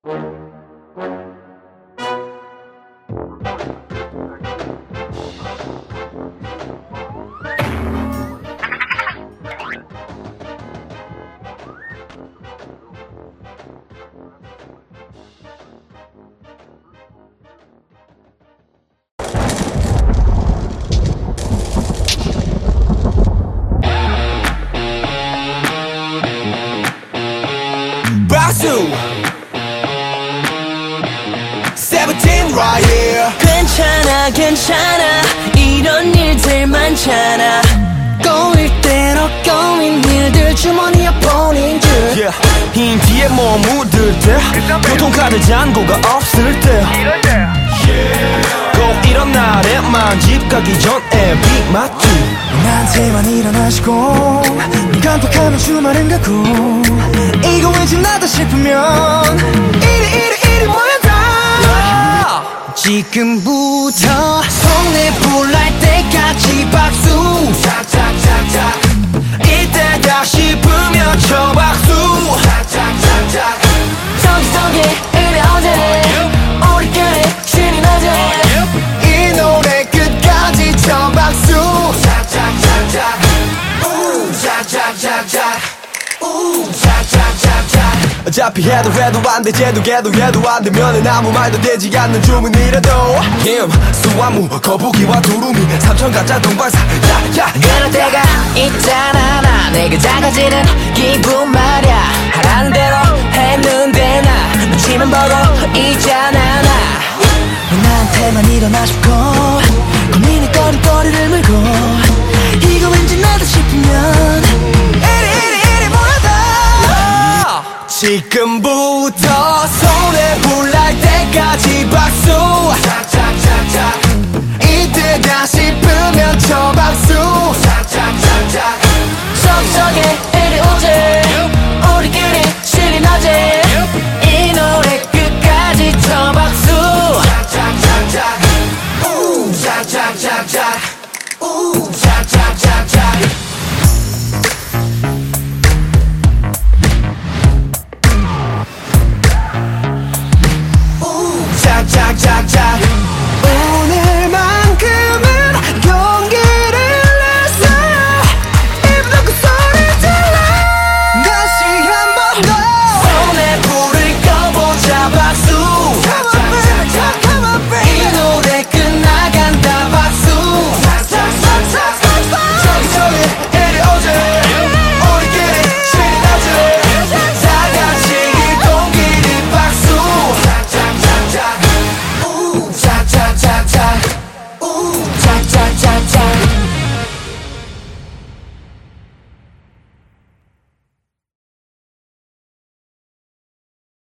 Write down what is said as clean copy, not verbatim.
박수 17 right here. 괜찮아 괜찮아 이런 일들 많잖아 꼬일 대로 꼬인 일들 주머니에 보낸 줄 yeah. 흰 뒤에 뭐 묻을 때 교통카드 잔고가 없을 때 yeah. 꼭 이런 날에만 집 가기 전에 빅 맞지 나한테만 일어나시고 깜빡하면 주말은 가고 이거 왠지 나다 싶으면 이리 모여다 지금부터 손에 불 날 때까지 박수 착착착착 이때다 싶으면 쳐 박수 착착착착 저기 이래 언제래 우리끼리 신이 나지 이 노래 끝까지 쳐 박수 착착착착 착착착착 착착착착 어차피 해도 안돼 쟤도 해도 안 되면은 아무 말도 되지 않는 주문이라도 김수완무 거북이와 두루미 삼천가짜 동방사 야야 그럴 때가 있잖아 나 내가 작아지는 기분 말야 하라는 대로 했는데 나 눈치만 보고 있잖아 나 나한테만 일어나 싶고 고민의 거리를 물고 이거 왠지 나다 싶으면 이리 모여다 지금부터 손에 불 날 때까지 박수 착착착착 이때다 싶으면 쳐 박수